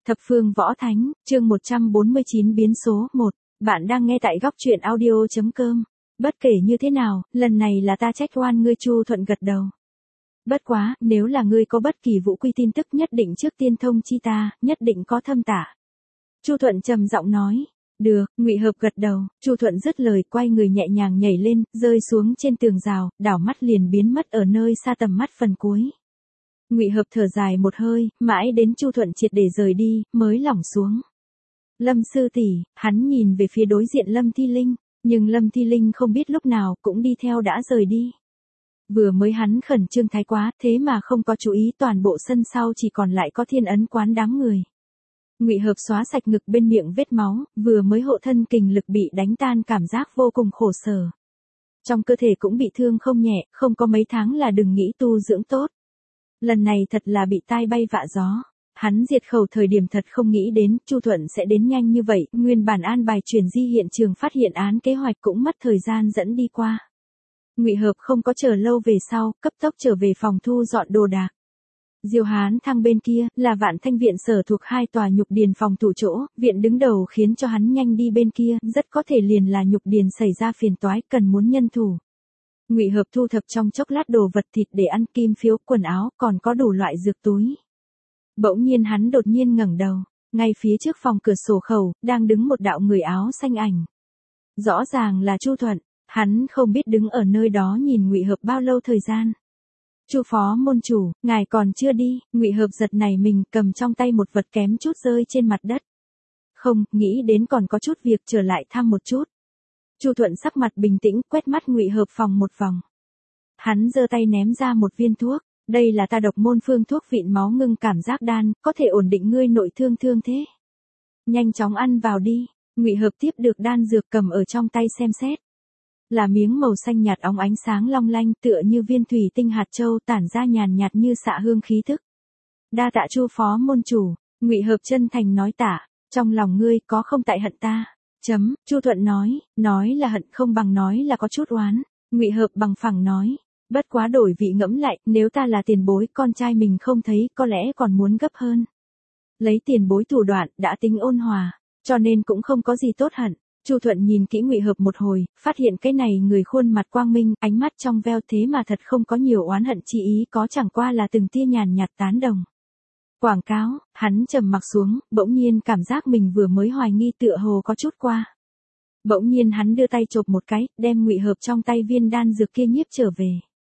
Thập phương võ thánh, chương 149 biến số 1. Bạn đang nghe tại góc truyện audio.com. Bất kể như thế nào, lần này là ta trách oan ngươi. Chu Thuận gật đầu. Bất quá, nếu là ngươi có bất kỳ vũ quy tin tức nhất định trước tiên thông chi ta, nhất định có thâm tả. Chu Thuận trầm giọng nói. Được, Ngụy Hợp gật đầu. Chu Thuận dứt lời, quay người nhẹ nhàng nhảy lên, rơi xuống trên tường rào, đảo mắt liền biến mất ở nơi xa tầm mắt phần cuối. Ngụy Hợp thở dài một hơi, mãi đến Chu Thuận triệt để rời đi, mới lỏng xuống. Lâm sư tỷ, hắn nhìn về phía đối diện Lâm Thi Linh, nhưng Lâm Thi Linh không biết lúc nào cũng đi theo đã rời đi. Vừa mới hắn khẩn trương thái quá, thế mà không có chú ý toàn bộ sân sau chỉ còn lại có Thiên Ấn quán đám người. Ngụy Hợp xóa sạch ngực bên miệng vết máu, vừa mới hộ thân kình lực bị đánh tan, cảm giác vô cùng khổ sở. Trong cơ thể cũng bị thương không nhẹ, không có mấy tháng là đừng nghĩ tu dưỡng tốt. Lần này thật là bị tai bay vạ gió. Hắn diệt khẩu thời điểm thật không nghĩ đến Chu Thuận sẽ đến nhanh như vậy, nguyên bản an bài chuyển di hiện trường phát hiện án kế hoạch cũng mất thời gian dẫn đi qua. Ngụy Hợp không có chờ lâu về sau, cấp tốc trở về phòng thu dọn đồ đạc. Diêu Hán Thăng bên kia, là Vạn Thanh viện sở thuộc hai tòa nhục điền phòng thủ chỗ, viện đứng đầu khiến cho hắn nhanh đi bên kia, rất có thể liền là nhục điền xảy ra phiền toái cần muốn nhân thủ. Ngụy Hợp thu thập trong chốc lát đồ vật thịt để ăn, kim phiếu, quần áo, còn có đủ loại dược túi. Bỗng nhiên hắn đột nhiên ngẩng đầu, ngay phía trước phòng cửa sổ khẩu, đang đứng một đạo người áo xanh ảnh. Rõ ràng là Chu Thuận, hắn không biết đứng ở nơi đó nhìn Ngụy Hợp bao lâu thời gian. Chu phó môn chủ, ngài còn chưa đi. Ngụy Hợp giật nảy mình, cầm trong tay một vật kém chút rơi trên mặt đất. Không, nghĩ đến còn có chút việc, trở lại thăm một chút. Chu Thuận sắc mặt bình tĩnh, quét mắt Ngụy Hợp phòng một vòng. Hắn giơ tay ném ra một viên thuốc. Đây là ta độc môn phương thuốc vịn máu ngưng cảm giác đan, có thể ổn định ngươi nội thương thế. Nhanh chóng ăn vào đi. Ngụy Hợp tiếp được đan dược, cầm ở trong tay xem xét. Là miếng màu xanh nhạt óng ánh sáng long lanh, tựa như viên thủy tinh hạt châu, tản ra nhàn nhạt như xạ hương khí thức. Đa tạ Chu phó môn chủ. Ngụy Hợp chân thành nói tạ. Trong lòng ngươi có không tại hận ta? Chu Thuận nói là hận không bằng nói là có chút oán. Ngụy Hợp bằng phẳng nói. Bất quá đổi vị ngẫm lại, nếu ta là tiền bối, con trai mình không thấy, có lẽ còn muốn gấp hơn. Lấy tiền bối thủ đoạn, đã tính ôn hòa, cho nên cũng không có gì tốt hận. Chu Thuận nhìn kỹ Ngụy Hợp một hồi, phát hiện cái này người khuôn mặt quang minh, ánh mắt trong veo, thế mà thật không có nhiều oán hận chi ý, có chẳng qua là từng tia nhàn nhạt tán đồng. Quảng cáo, hắn trầm mặc xuống, bỗng nhiên cảm giác mình vừa mới hoài nghi tựa hồ có chút qua. Bỗng nhiên hắn đưa tay chộp một cái, đem Ngụy Hợp trong tay viên đan dược kia nhiếp trở về.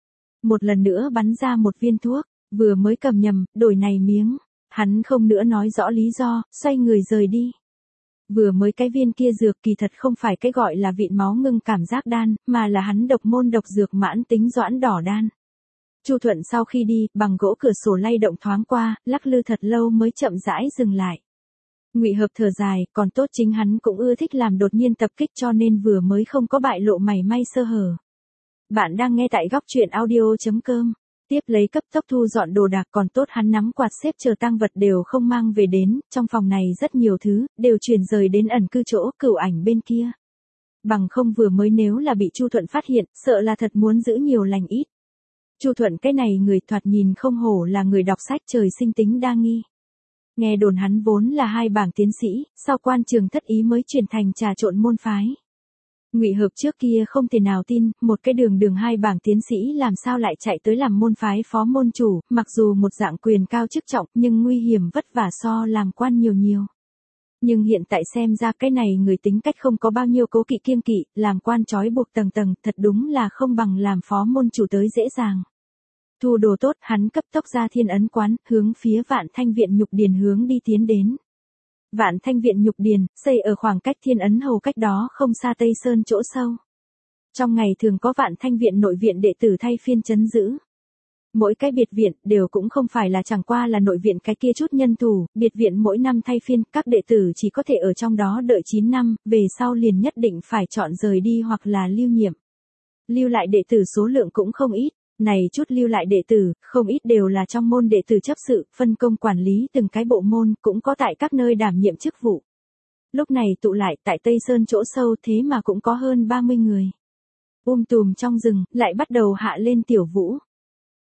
Một lần nữa bắn ra một viên thuốc, vừa mới cầm nhầm, đổi này miếng. Hắn không nữa nói rõ lý do, xoay người rời đi. Vừa mới cái viên kia dược kỳ thật không phải cái gọi là vịn máu ngưng cảm giác đan, mà là hắn độc môn độc dược mãn tính doãn đỏ đan. Chu Thuận sau khi đi, bằng gỗ cửa sổ lay động thoáng qua, lắc lư thật lâu mới chậm rãi dừng lại. Ngụy Hợp thở dài, còn tốt chính hắn cũng ưa thích làm đột nhiên tập kích, cho nên vừa mới không có bại lộ mảy may sơ hở. Bạn đang nghe tại góc truyện audio.com. Tiếp lấy cấp tốc thu dọn đồ đạc, còn tốt hắn nắm quạt xếp chờ tang vật đều không mang về đến, trong phòng này rất nhiều thứ, đều chuyển rời đến ẩn cư chỗ Cửu Ảnh bên kia. Bằng không vừa mới nếu là bị Chu Thuận phát hiện, sợ là thật muốn giữ nhiều lành ít. Chu Thuận cái này người thoạt nhìn không hổ là người đọc sách, trời sinh tính đa nghi. Nghe đồn hắn vốn là hai bảng tiến sĩ, sau quan trường thất ý mới chuyển thành trà trộn môn phái. Ngụy Hợp trước kia không thể nào tin, một cái đường hai bảng tiến sĩ làm sao lại chạy tới làm môn phái phó môn chủ, mặc dù một dạng quyền cao chức trọng, nhưng nguy hiểm vất vả so làm quan nhiều. Nhưng hiện tại xem ra cái này người tính cách không có bao nhiêu cố kỵ kiêng kỵ, làm quan trói buộc tầng, thật đúng là không bằng làm phó môn chủ tới dễ dàng. Thu đồ tốt, hắn cấp tốc ra Thiên Ấn quán, hướng phía Vạn Thanh viện nhục điền hướng đi tiến đến. Vạn Thanh viện nhục điền, xây ở khoảng cách Thiên Ấn hầu cách đó không xa Tây Sơn chỗ sâu. Trong ngày thường có Vạn Thanh viện nội viện đệ tử thay phiên trấn giữ. Mỗi cái biệt viện đều cũng không phải là chẳng qua là nội viện cái kia chút nhân thủ, biệt viện mỗi năm thay phiên, các đệ tử chỉ có thể ở trong đó đợi 9 năm, về sau liền nhất định phải chọn rời đi hoặc là lưu nhiệm. Lưu lại đệ tử số lượng cũng không ít. Này chút lưu lại đệ tử, không ít đều là trong môn đệ tử chấp sự, phân công quản lý từng cái bộ môn, cũng có tại các nơi đảm nhiệm chức vụ. Lúc này tụ lại tại Tây Sơn chỗ sâu, thế mà cũng có hơn 30 người. Tùm trong rừng, lại bắt đầu hạ lên tiểu vũ.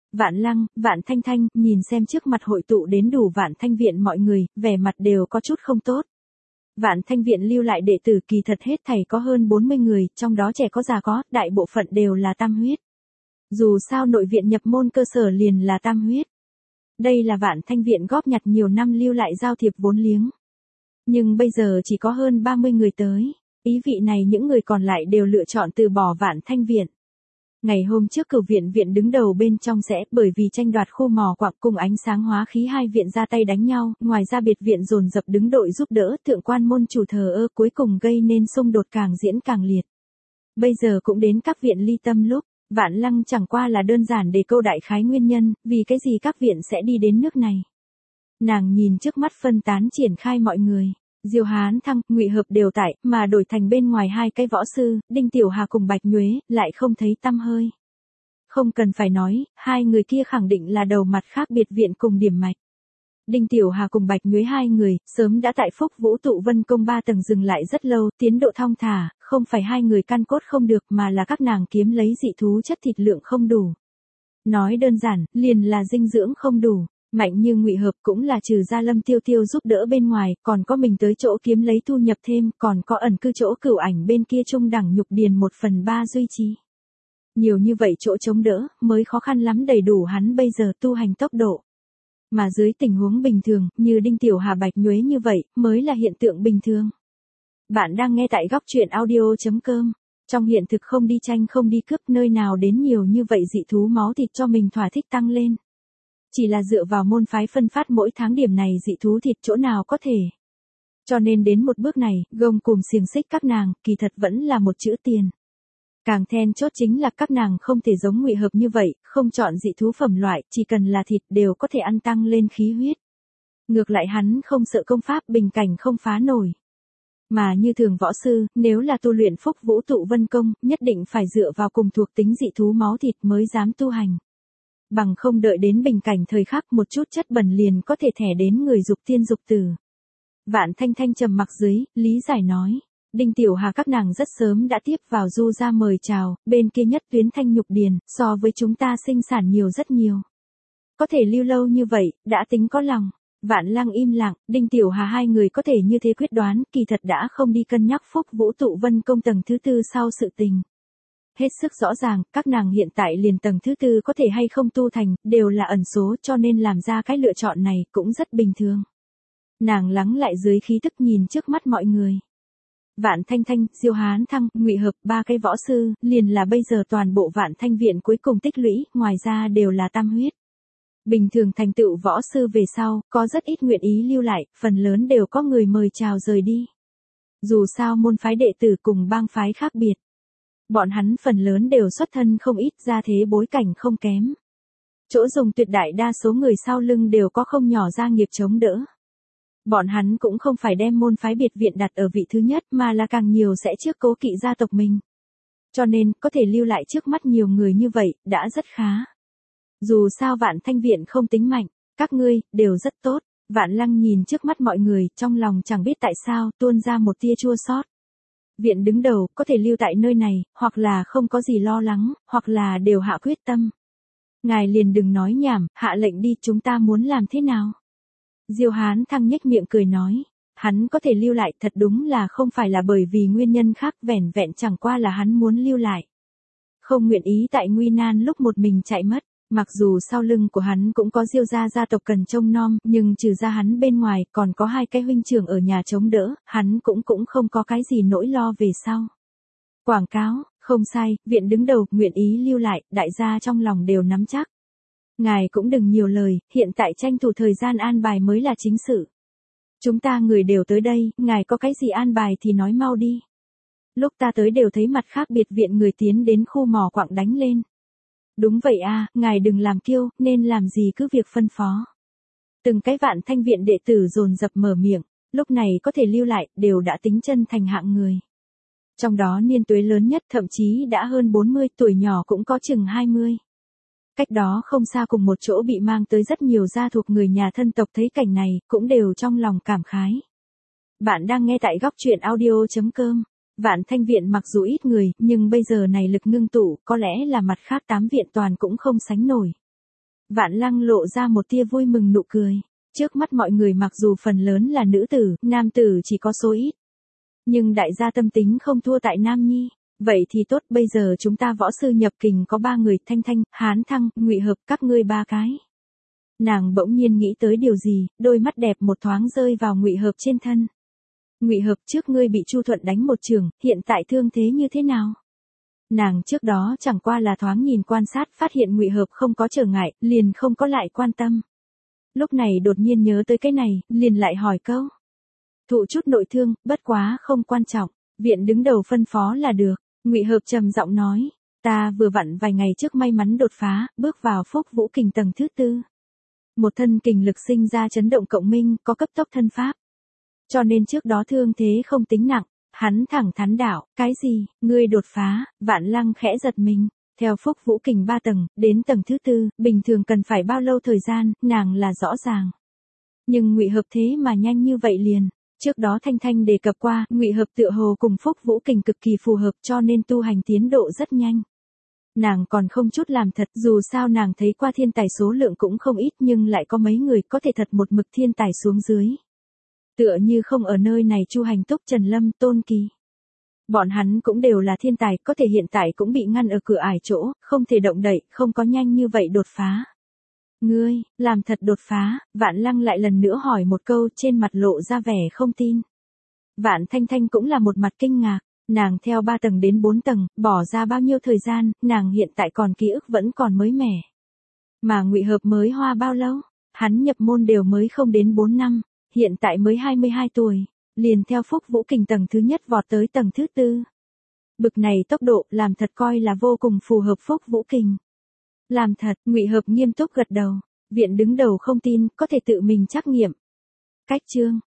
Vạn Lăng, Vạn Thanh Thanh, nhìn xem trước mặt hội tụ đến đủ Vạn Thanh viện mọi người, vẻ mặt đều có chút không tốt. Vạn Thanh viện lưu lại đệ tử kỳ thật hết thảy có hơn 40 người, trong đó trẻ có già có, đại bộ phận đều là tam huyết. Dù sao nội viện nhập môn cơ sở liền là tam huyết. Đây là Vạn Thanh viện góp nhặt nhiều năm lưu lại giao thiệp vốn liếng. Nhưng bây giờ chỉ có hơn 30 người tới. Ý vị này những người còn lại đều lựa chọn từ bỏ Vạn Thanh viện. Ngày hôm trước Cửu viện viện đứng đầu bên trong sẽ bởi vì tranh đoạt khu mỏ quặng cùng ánh sáng hóa khí hai viện ra tay đánh nhau, ngoài ra biệt viện dồn dập đứng đội giúp đỡ, thượng quan môn chủ thờ ơ cuối cùng gây nên xung đột càng diễn càng liệt. Bây giờ cũng đến các viện ly tâm lúc, Vạn Lăng chẳng qua là đơn giản để câu đại khái nguyên nhân, vì cái gì các viện sẽ đi đến nước này. Nàng nhìn trước mắt phân tán triển khai mọi người. Diêu Hán Thăng, Ngụy Hợp đều tại, mà đổi thành bên ngoài hai cái võ sư, Đinh Tiểu Hà cùng Bạch Nhuế, lại không thấy tăm hơi. Không cần phải nói, hai người kia khẳng định là đầu mặt khác biệt viện cùng điểm mạch. Đinh Tiểu Hà cùng Bạch Nhuế hai người, sớm đã tại Phúc Vũ Tụ Vân Công 3 tầng dừng lại rất lâu, tiến độ thong thả, không phải hai người căn cốt không được mà là các nàng kiếm lấy dị thú chất thịt lượng không đủ. Nói đơn giản, liền là dinh dưỡng không đủ. Mạnh như Ngụy Hợp cũng là trừ ra Lâm Tiêu Tiêu giúp đỡ bên ngoài, còn có mình tới chỗ kiếm lấy thu nhập thêm, còn có ẩn cư chỗ Cửu Ảnh bên kia trung đẳng nhục điền 1/3 duy trì. Nhiều như vậy chỗ chống đỡ, mới khó khăn lắm đầy đủ hắn bây giờ tu hành tốc độ. Mà dưới tình huống bình thường, như Đinh Tiểu Hà Bạch Nhuế như vậy, mới là hiện tượng bình thường. Bạn đang nghe tại góc truyện audio.com. Trong hiện thực không đi tranh không đi cướp nơi nào đến nhiều như vậy dị thú máu thịt cho mình thỏa thích tăng lên. Chỉ là dựa vào môn phái phân phát mỗi tháng điểm này dị thú thịt chỗ nào có thể. Cho nên đến một bước này, gông cùm xiềng xích các nàng, kỳ thật vẫn là một chữ tiền. Càng then chốt chính là các nàng không thể giống Ngụy Hợp như vậy, không chọn dị thú phẩm loại, chỉ cần là thịt đều có thể ăn tăng lên khí huyết. Ngược lại hắn không sợ công pháp bình cảnh không phá nổi. Mà như thường võ sư, nếu là tu luyện Phúc Vũ Tụ Vân Công, nhất định phải dựa vào cùng thuộc tính dị thú máu thịt mới dám tu hành. Bằng không đợi đến bình cảnh thời khắc một chút chất bẩn liền có thể thẻ đến người dục tiên dục tử. Vạn Thanh Thanh trầm mặc dưới, lý giải nói. Đinh Tiểu Hà các nàng rất sớm đã tiếp vào du ra mời chào, bên kia nhất tuyến thanh nhục điền, so với chúng ta sinh sản nhiều rất nhiều. Có thể lưu lâu như vậy, đã tính có lòng. Vạn Lăng im lặng, Đinh Tiểu Hà hai người có thể như thế quyết đoán, kỳ thật đã không đi cân nhắc Phúc Vũ Tụ Vân Công tầng thứ 4 sau sự tình. Hết sức rõ ràng, các nàng hiện tại liền tầng thứ 4 có thể hay không tu thành, đều là ẩn số cho nên làm ra cái lựa chọn này cũng rất bình thường. Nàng lắng lại dưới khí tức nhìn trước mắt mọi người. Vạn Thanh Thanh, Diêu Hán Thăng, Ngụy Hợp, ba cái võ sư, liền là bây giờ toàn bộ Vạn Thanh viện cuối cùng tích lũy, ngoài ra đều là tam huyết. Bình thường thành tựu võ sư về sau, có rất ít nguyện ý lưu lại, phần lớn đều có người mời chào rời đi. Dù sao môn phái đệ tử cùng bang phái khác biệt. Bọn hắn phần lớn đều xuất thân không ít ra thế bối cảnh không kém. Chỗ dùng tuyệt đại đa số người sau lưng đều có không nhỏ gia nghiệp chống đỡ. Bọn hắn cũng không phải đem môn phái biệt viện đặt ở vị thứ nhất mà là càng nhiều sẽ trước cố kỵ gia tộc mình. Cho nên, có thể lưu lại trước mắt nhiều người như vậy, đã rất khá. Dù sao Vạn Thanh viện không tính mạnh, các ngươi, đều rất tốt. Vạn Lăng nhìn trước mắt mọi người, trong lòng chẳng biết tại sao, tuôn ra một tia chua xót. Viện đứng đầu, có thể lưu tại nơi này, hoặc là không có gì lo lắng, hoặc là đều hạ quyết tâm. Ngài liền đừng nói nhảm, hạ lệnh đi, chúng ta muốn làm thế nào? Diêu Hán Thăng nhếch miệng cười nói, hắn có thể lưu lại thật đúng là không phải là bởi vì nguyên nhân khác, vẻn vẹn chẳng qua là hắn muốn lưu lại. Không nguyện ý tại nguy nan lúc một mình chạy mất. Mặc dù sau lưng của hắn cũng có Diêu gia tộc cần trông nom, nhưng trừ ra hắn bên ngoài, còn có hai cái huynh trưởng ở nhà chống đỡ, hắn cũng không có cái gì nỗi lo về sau. Quảng cáo, không sai, viện đứng đầu, nguyện ý lưu lại, đại gia trong lòng đều nắm chắc. Ngài cũng đừng nhiều lời, hiện tại tranh thủ thời gian an bài mới là chính sự. Chúng ta người đều tới đây, ngài có cái gì an bài thì nói mau đi. Lúc ta tới đều thấy mặt khác biệt viện người tiến đến khu mỏ quặng đánh lên. Đúng vậy a, ngài đừng làm kiêu, nên làm gì cứ việc phân phó. Từng cái Vạn Thanh viện đệ tử dồn dập mở miệng, lúc này có thể lưu lại, đều đã tính chân thành hạng người. Trong đó niên tuế lớn nhất thậm chí đã hơn 40, tuổi nhỏ cũng có chừng 20. Cách đó không xa cùng một chỗ bị mang tới rất nhiều gia thuộc người nhà thân tộc thấy cảnh này, cũng đều trong lòng cảm khái. Bạn đang nghe tại góc truyện audio.com. Vạn Thanh viện mặc dù ít người, nhưng bây giờ này lực ngưng tụ, có lẽ là mặt khác 8 viện toàn cũng không sánh nổi. Vạn Lăng lộ ra một tia vui mừng nụ cười. Trước mắt mọi người mặc dù phần lớn là nữ tử, nam tử chỉ có số ít. Nhưng đại gia tâm tính không thua tại Nam Nhi. Vậy thì tốt, bây giờ chúng ta võ sư nhập kình có 3 người, Thanh Thanh, Hán Thăng, Ngụy Hợp, các ngươi 3 cái. Nàng bỗng nhiên nghĩ tới điều gì, đôi mắt đẹp một thoáng rơi vào Ngụy Hợp trên thân. Ngụy Hợp, trước ngươi bị Chu Thuận đánh một trường, hiện tại thương thế như thế nào? Nàng trước đó chẳng qua là thoáng nhìn quan sát, phát hiện Ngụy Hợp không có trở ngại, liền không có lại quan tâm. Lúc này đột nhiên nhớ tới cái này, liền lại hỏi câu. Thụ chút nội thương, bất quá không quan trọng, viện đứng đầu phân phó là được. Ngụy Hợp trầm giọng nói, ta vừa vặn vài ngày trước may mắn đột phá, bước vào Phúc Vũ Kình tầng thứ 4. Một thân kình lực sinh ra chấn động cộng minh, có cấp tốc thân pháp. Cho nên trước đó thương thế không tính nặng, hắn thẳng thắn đạo, cái gì, ngươi đột phá, Vạn Lăng khẽ giật mình. Theo Phúc Vũ Kình 3 tầng, đến tầng thứ 4, bình thường cần phải bao lâu thời gian, nàng là rõ ràng. Nhưng Ngụy Hợp thế mà nhanh như vậy liền. Trước đó Thanh Thanh đề cập qua, Ngụy Hợp tựa hồ cùng Phúc Vũ Kình cực kỳ phù hợp cho nên tu hành tiến độ rất nhanh. Nàng còn không chút làm thật, dù sao nàng thấy qua thiên tài số lượng cũng không ít nhưng lại có mấy người có thể thật một mực thiên tài xuống dưới. Tựa như không ở nơi này Chu Hành Túc, Trần Lâm, Tôn Kỳ. Bọn hắn cũng đều là thiên tài, có thể hiện tại cũng bị ngăn ở cửa ải chỗ, không thể động đậy, không có nhanh như vậy đột phá. Ngươi, làm thật đột phá, Vạn Lăng lại lần nữa hỏi một câu, trên mặt lộ ra vẻ không tin. Vạn Thanh Thanh cũng là một mặt kinh ngạc, nàng theo 3 tầng đến 4 tầng, bỏ ra bao nhiêu thời gian, nàng hiện tại còn ký ức vẫn còn mới mẻ. Mà Ngụy Hợp mới hoa bao lâu? Hắn nhập môn đều mới không đến 4 năm, hiện tại mới 22 tuổi, liền theo Phúc Vũ Kình tầng thứ nhất vọt tới tầng thứ 4. Bực này tốc độ, làm thật coi là vô cùng phù hợp Phúc Vũ Kình. Làm thật, Ngụy Hợp nghiêm túc gật đầu. Viện đứng đầu không tin, có thể tự mình trắc nghiệm. Cách chương